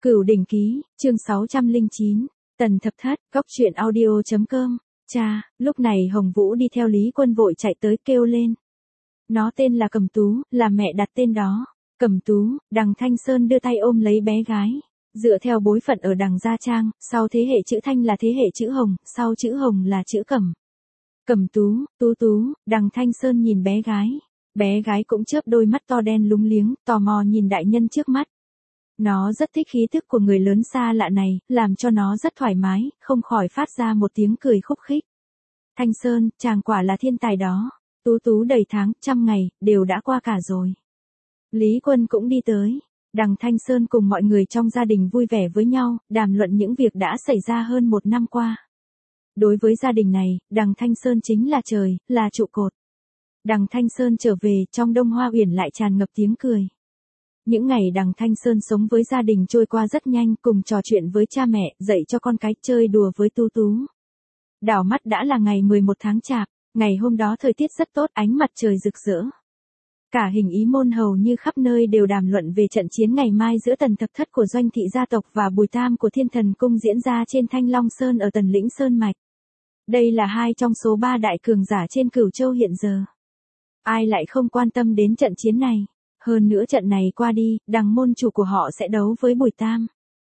Cửu đỉnh ký, chương 609, Tần Thập Thất, góc truyện audio.com. Cha, lúc này Hồng Vũ đi theo Lý Quân vội chạy tới kêu lên. Nó tên là Cẩm Tú, là mẹ đặt tên đó. Cẩm Tú, Đằng Thanh Sơn đưa tay ôm lấy bé gái. Dựa theo bối phận ở Đằng Gia Trang, sau thế hệ chữ Thanh là thế hệ chữ Hồng, sau chữ Hồng là chữ Cẩm. Cẩm Tú, Tú, Đằng Thanh Sơn nhìn bé gái. Bé gái cũng chớp đôi mắt to đen lúng liếng, tò mò nhìn đại nhân trước mắt. Nó rất thích khí thức của người lớn xa lạ này, làm cho nó rất thoải mái, không khỏi phát ra một tiếng cười khúc khích. Thanh Sơn, chàng quả là thiên tài đó. Tú đầy tháng, 100 ngày, đều đã qua cả rồi. Lý Quân cũng đi tới. Đằng Thanh Sơn cùng mọi người trong gia đình vui vẻ với nhau, đàm luận những việc đã xảy ra hơn 1 năm qua. Đối với gia đình này, Đằng Thanh Sơn chính là trời, là trụ cột. Đằng Thanh Sơn trở về, trong Đông Hoa Uyển lại tràn ngập tiếng cười. Những ngày Đằng Thanh Sơn sống với gia đình trôi qua rất nhanh, cùng trò chuyện với cha mẹ, dạy cho con cái, chơi đùa với Tú. Đảo mắt đã là ngày 11 tháng Chạp, ngày hôm đó thời tiết rất tốt, ánh mặt trời rực rỡ. Cả Hình Ý môn hầu như khắp nơi đều đàm luận về trận chiến ngày mai giữa Tần Thập Thất của Doanh thị gia tộc và Bùi Tam của Thiên Thần cung diễn ra trên Thanh Long Sơn ở Tần Lĩnh Sơn Mạch. Đây là 2 trong số 3 đại cường giả trên Cửu Châu hiện giờ. Ai lại không quan tâm đến trận chiến này? Hơn nữa trận này qua đi, Đằng môn chủ của họ sẽ đấu với Bùi Tam.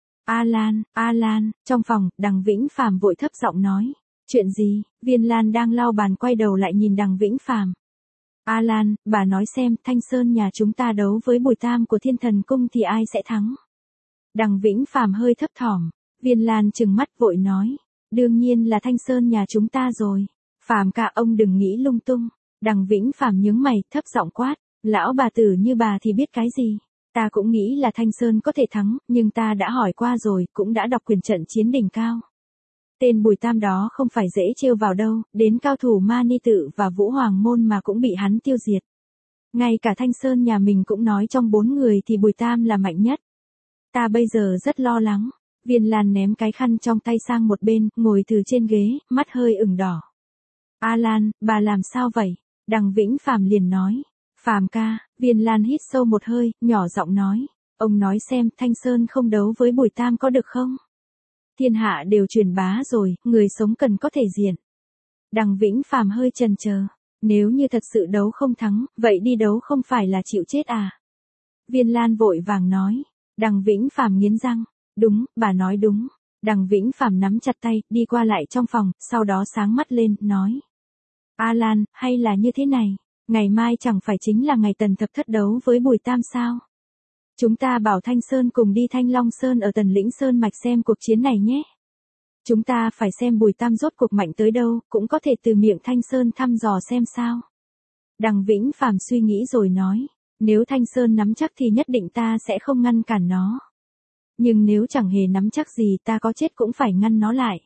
A Lan, trong phòng, Đằng Vĩnh Phàm vội thấp giọng nói. Chuyện gì? Viên Lan đang lau bàn quay đầu lại nhìn Đằng Vĩnh Phàm. A Lan, bà nói xem, Thanh Sơn nhà chúng ta đấu với Bùi Tam của Thiên Thần cung thì ai sẽ thắng? Đằng Vĩnh Phàm hơi thấp thỏm. Viên Lan trừng mắt vội nói. Đương nhiên là Thanh Sơn nhà chúng ta rồi. Phàm ca, ông đừng nghĩ lung tung. Đằng Vĩnh Phàm nhướng mày, thấp giọng quát. Lão bà tử như bà thì biết cái gì? Ta cũng nghĩ là Thanh Sơn có thể thắng, nhưng ta đã hỏi qua rồi, cũng đã đọc quyền trận chiến đỉnh cao. Tên Bùi Tam đó không phải dễ trêu vào đâu, đến cao thủ Ma Ni Tự và Vũ Hoàng Môn mà cũng bị hắn tiêu diệt. Ngay cả Thanh Sơn nhà mình cũng nói trong 4 người thì Bùi Tam là mạnh nhất. Ta bây giờ rất lo lắng. Viên Lan ném cái khăn trong tay sang một bên, ngồi từ trên ghế, mắt hơi ửng đỏ. A Lan, bà làm sao vậy? Đằng Vĩnh Phàm liền nói. Phàm ca, Viên Lan hít sâu một hơi, nhỏ giọng nói. Ông nói xem, Thanh Sơn không đấu với Bùi Tam có được không? Thiên hạ đều truyền bá rồi, người sống cần có thể diện. Đằng Vĩnh Phàm hơi chần chờ. Nếu như thật sự đấu không thắng, vậy đi đấu không phải là chịu chết à? Viên Lan vội vàng nói. Đằng Vĩnh Phàm nghiến răng. Đúng, bà nói đúng. Đằng Vĩnh Phàm nắm chặt tay, đi qua lại trong phòng, sau đó sáng mắt lên, nói. A Lan, hay là như thế này? Ngày mai chẳng phải chính là ngày Tần Thập Thất đấu với Bùi Tam sao? Chúng ta bảo Thanh Sơn cùng đi Thanh Long Sơn ở Tần Lĩnh Sơn Mạch xem cuộc chiến này nhé. Chúng ta phải xem Bùi Tam rốt cuộc mạnh tới đâu, cũng có thể từ miệng Thanh Sơn thăm dò xem sao. Đằng Vĩnh Phàm suy nghĩ rồi nói. Nếu Thanh Sơn nắm chắc thì nhất định ta sẽ không ngăn cản nó. Nhưng nếu chẳng hề nắm chắc gì ta có chết cũng phải ngăn nó lại.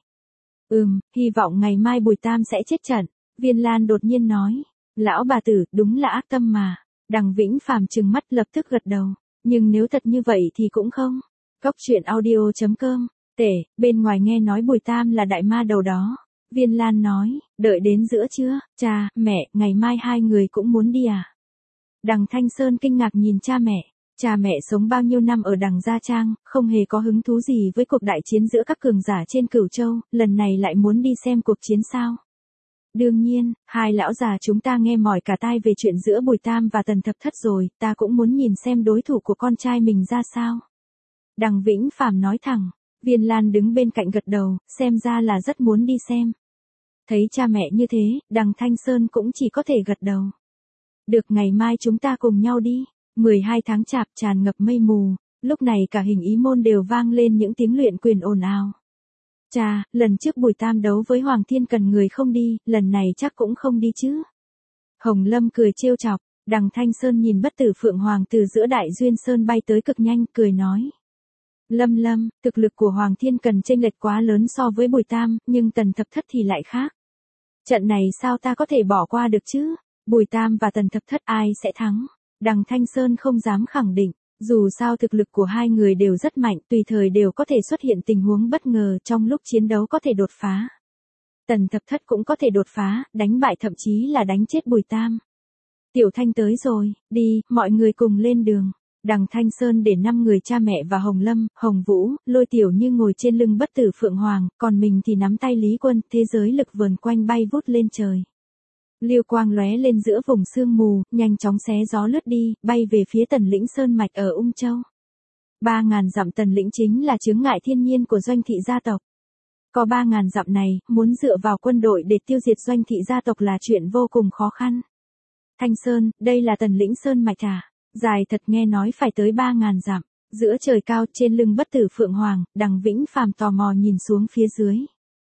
Hy vọng ngày mai Bùi Tam sẽ chết trận. Viên Lan đột nhiên nói. Lão bà tử, đúng là ác tâm mà. Đằng Vĩnh Phàm trừng mắt lập tức gật đầu. Nhưng nếu thật như vậy thì cũng không. Góc truyện audio.com. Bên ngoài nghe nói Bùi Tam là đại ma đầu đó. Viên Lan nói, đợi đến giữa trưa, cha, mẹ, ngày mai 2 người cũng muốn đi à? Đằng Thanh Sơn kinh ngạc nhìn cha mẹ. Cha mẹ sống bao nhiêu năm ở Đằng Gia Trang, không hề có hứng thú gì với cuộc đại chiến giữa các cường giả trên Cửu Châu, lần này lại muốn đi xem cuộc chiến sao? Đương nhiên, 2 lão già chúng ta nghe mỏi cả tai về chuyện giữa Bùi Tam và Tần Thập Thất rồi, ta cũng muốn nhìn xem đối thủ của con trai mình ra sao. Đằng Vĩnh Phàm nói thẳng. Viên Lan đứng bên cạnh gật đầu, xem ra là rất muốn đi xem. Thấy cha mẹ như thế, Đằng Thanh Sơn cũng chỉ có thể gật đầu. Được, ngày mai chúng ta cùng nhau đi. 12 tháng Chạp tràn ngập mây mù, lúc này cả Hình Ý môn đều vang lên những tiếng luyện quyền ồn ào. Cha, lần trước Bùi Tam đấu với Hoàng Thiên Cần người không đi, lần này chắc cũng không đi chứ. Hồng Lâm cười trêu chọc. Đằng Thanh Sơn nhìn Bất Tử Phượng Hoàng từ giữa Đại Duyên Sơn bay tới cực nhanh, cười nói. Lâm, thực lực của Hoàng Thiên Cần chênh lệch quá lớn so với Bùi Tam, nhưng Tần Thập Thất thì lại khác. Trận này sao ta có thể bỏ qua được chứ? Bùi Tam và Tần Thập Thất ai sẽ thắng? Đằng Thanh Sơn không dám khẳng định. Dù sao thực lực của 2 người đều rất mạnh, tùy thời đều có thể xuất hiện tình huống bất ngờ trong lúc chiến đấu có thể đột phá. Tần Thập Thất cũng có thể đột phá, đánh bại thậm chí là đánh chết Bùi Tam. Tiểu Thanh tới rồi, đi, mọi người cùng lên đường. Đằng Thanh Sơn để 5 người cha mẹ và Hồng Lâm, Hồng Vũ, Lôi Tiểu Như ngồi trên lưng bất tử Phượng Hoàng, còn mình thì nắm tay Lý Quân, thế giới lực vờn quanh bay vút lên trời. Liêu quang lóe lên giữa vùng sương mù, nhanh chóng xé gió lướt đi, bay về phía Tần Lĩnh Sơn mạch ở Ung Châu. 3.000 dặm Tần Lĩnh chính là chướng ngại thiên nhiên của Doanh thị gia tộc. Có 3.000 dặm này, muốn dựa vào quân đội để tiêu diệt Doanh thị gia tộc là chuyện vô cùng khó khăn. Thanh Sơn, đây là Tần Lĩnh Sơn mạch à? Dài thật, nghe nói phải tới 3.000 dặm. Giữa trời cao trên lưng bất tử Phượng Hoàng, Đằng Vĩnh Phàm tò mò nhìn xuống phía dưới.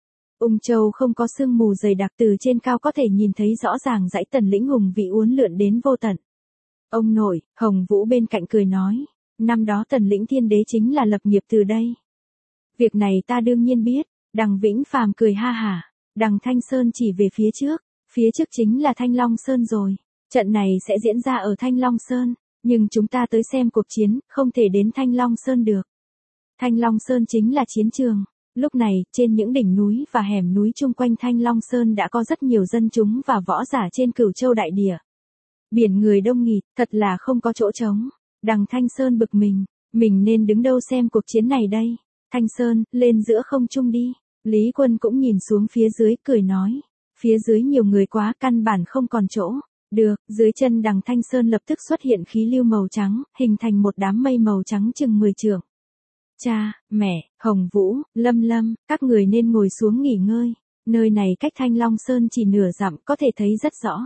Ung Châu không có sương mù dày đặc, từ trên cao có thể nhìn thấy rõ ràng dãy Tần Lĩnh hùng vĩ uốn lượn đến vô tận. Ông nội, Hồng Vũ bên cạnh cười nói, năm đó Tần Lĩnh Thiên Đế chính là lập nghiệp từ đây. Việc này ta đương nhiên biết. Đằng Vĩnh Phàm cười ha hả. Đằng Thanh Sơn chỉ về phía trước chính là Thanh Long Sơn rồi. Trận này sẽ diễn ra ở Thanh Long Sơn, nhưng chúng ta tới xem cuộc chiến, không thể đến Thanh Long Sơn được. Thanh Long Sơn chính là chiến trường. Lúc này, trên những đỉnh núi và hẻm núi chung quanh Thanh Long Sơn đã có rất nhiều dân chúng và võ giả trên Cửu Châu đại địa. Biển người đông nghịt, thật là không có chỗ trống. Đằng Thanh Sơn bực mình nên đứng đâu xem cuộc chiến này đây? Thanh Sơn, lên giữa không trung đi. Lý Quân cũng nhìn xuống phía dưới, cười nói, phía dưới nhiều người quá, căn bản không còn chỗ. Được, dưới chân Đằng Thanh Sơn lập tức xuất hiện khí lưu màu trắng, hình thành một đám mây màu trắng chừng 10 trượng. Cha, mẹ, Hồng Vũ, Lâm Lâm, các người nên ngồi xuống nghỉ ngơi. Nơi này cách Thanh Long Sơn chỉ nửa dặm, có thể thấy rất rõ.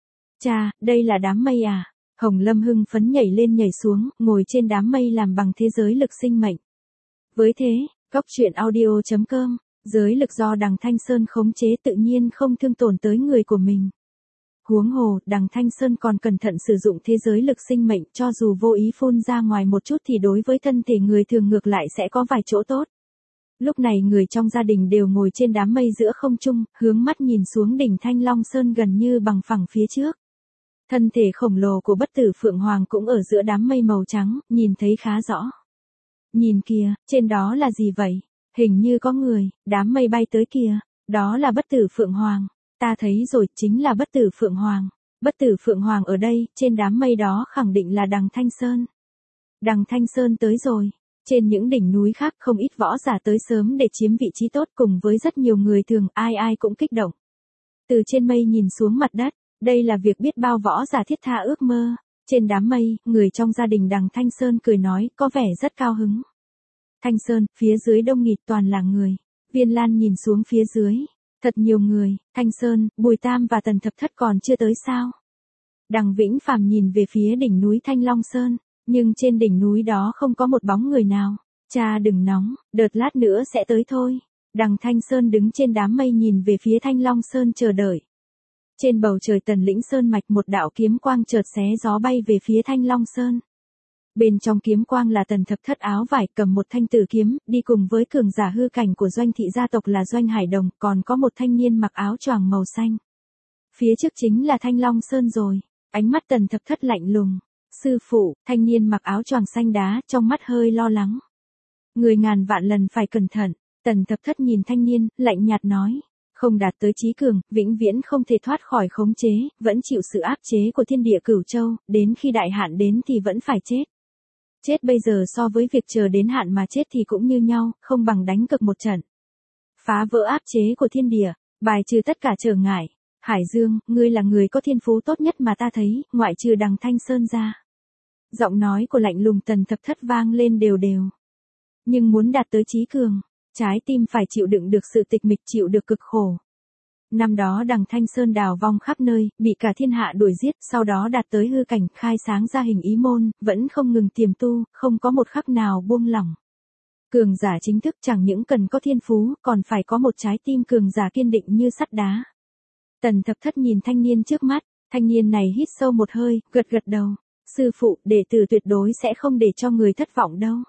Cha, đây là đám mây à? Hồng Lâm hưng phấn nhảy lên nhảy xuống, ngồi trên đám mây làm bằng thế giới lực sinh mệnh. Với thế, goctruyện.audio.com, giới lực do Đằng Thanh Sơn khống chế tự nhiên không thương tổn tới người của mình. Huống hồ, Đằng Thanh Sơn còn cẩn thận sử dụng thế giới lực sinh mệnh, cho dù vô ý phun ra ngoài một chút thì đối với thân thể người thường ngược lại sẽ có vài chỗ tốt. Lúc này người trong gia đình đều ngồi trên đám mây giữa không trung, hướng mắt nhìn xuống đỉnh Thanh Long Sơn gần như bằng phẳng phía trước. Thân thể khổng lồ của bất tử Phượng Hoàng cũng ở giữa đám mây màu trắng, nhìn thấy khá rõ. Nhìn kìa, trên đó là gì vậy? Hình như có người, đám mây bay tới kìa, đó là bất tử Phượng Hoàng. Ta thấy rồi, chính là bất tử Phượng Hoàng. Bất tử Phượng Hoàng ở đây, trên đám mây đó khẳng định là Đằng Thanh Sơn. Đằng Thanh Sơn tới rồi. Trên những đỉnh núi khác không ít võ giả tới sớm để chiếm vị trí tốt, cùng với rất nhiều người thường, ai cũng kích động. Từ trên mây nhìn xuống mặt đất, đây là việc biết bao võ giả thiết tha ước mơ. Trên đám mây, người trong gia đình Đằng Thanh Sơn cười nói, có vẻ rất cao hứng. Thanh Sơn, phía dưới đông nghịt toàn là người. Viên Lan nhìn xuống phía dưới. Thật nhiều người. Thanh Sơn, Bùi Tam và Tần Thập Thất còn chưa tới sao? Đằng Vĩnh Phàm nhìn về phía đỉnh núi Thanh Long Sơn, nhưng trên đỉnh núi đó không có một bóng người nào. Cha đừng nóng, đợt lát nữa sẽ tới thôi. Đằng Thanh Sơn đứng trên đám mây nhìn về phía Thanh Long Sơn chờ đợi. Trên bầu trời Tần Lĩnh Sơn mạch một đạo kiếm quang chợt xé gió bay về phía Thanh Long Sơn. Bên trong kiếm quang là Tần Thập Thất áo vải cầm một thanh tử kiếm, đi cùng với cường giả hư cảnh của Doanh thị gia tộc là Doanh Hải Đồng, còn có một thanh niên mặc áo choàng màu xanh. Phía trước chính là Thanh Long Sơn rồi. Ánh mắt Tần Thập Thất lạnh lùng. Sư phụ, thanh niên mặc áo choàng xanh đá, trong mắt hơi lo lắng. Người ngàn vạn lần phải cẩn thận. Tần Thập Thất nhìn thanh niên, lạnh nhạt nói. Không đạt tới trí cường, vĩnh viễn không thể thoát khỏi khống chế, vẫn chịu sự áp chế của thiên địa Cửu Châu, đến khi đại hạn đến thì vẫn phải chết. Chết bây giờ so với việc chờ đến hạn mà chết thì cũng như nhau, không bằng đánh cược một trận. Phá vỡ áp chế của thiên địa, bài trừ tất cả trở ngại. Hải Dương, ngươi là người có thiên phú tốt nhất mà ta thấy, ngoại trừ Đằng Thanh Sơn ra. Giọng nói của lạnh lùng Tần Thập Thất vang lên đều đều. Nhưng muốn đạt tới trí cường, trái tim phải chịu đựng được sự tịch mịch, chịu được cực khổ. Năm đó Đằng Thanh Sơn đào vong khắp nơi, bị cả thiên hạ đuổi giết, sau đó đạt tới hư cảnh, khai sáng ra hình ý môn, vẫn không ngừng tiềm tu, không có một khắc nào buông lỏng. Cường giả chính thức chẳng những cần có thiên phú, còn phải có một trái tim cường giả kiên định như sắt đá. Tần Thập Thất nhìn thanh niên trước mắt, thanh niên này hít sâu một hơi, gật đầu. Sư phụ, đệ tử tuyệt đối sẽ không để cho người thất vọng đâu.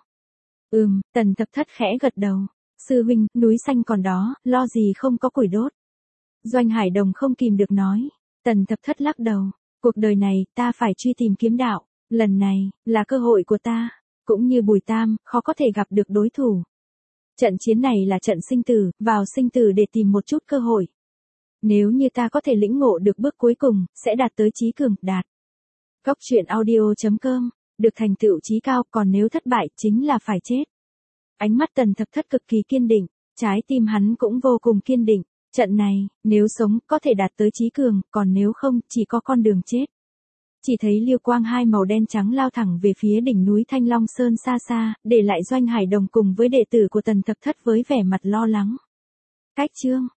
Tần Thập Thất khẽ gật đầu. Sư huynh, núi xanh còn đó, lo gì không có củi đốt. Doanh Hải Đồng không kìm được nói. Tần Thập Thất lắc đầu. Cuộc đời này, ta phải truy tìm kiếm đạo. Lần này, là cơ hội của ta. Cũng như Bùi Tam, khó có thể gặp được đối thủ. Trận chiến này là trận sinh tử, vào sinh tử để tìm một chút cơ hội. Nếu như ta có thể lĩnh ngộ được bước cuối cùng, sẽ đạt tới trí cường, đạt. Goctruyện.audio.com được thành tựu chí cao, còn nếu thất bại chính là phải chết. Ánh mắt Tần Thập Thất cực kỳ kiên định, trái tim hắn cũng vô cùng kiên định, trận này, nếu sống có thể đạt tới chí cường, còn nếu không chỉ có con đường chết. Chỉ thấy liêu quang hai màu đen trắng lao thẳng về phía đỉnh núi Thanh Long Sơn xa xa, để lại Doanh Hải Đồng cùng với đệ tử của Tần Thập Thất với vẻ mặt lo lắng. Cách chương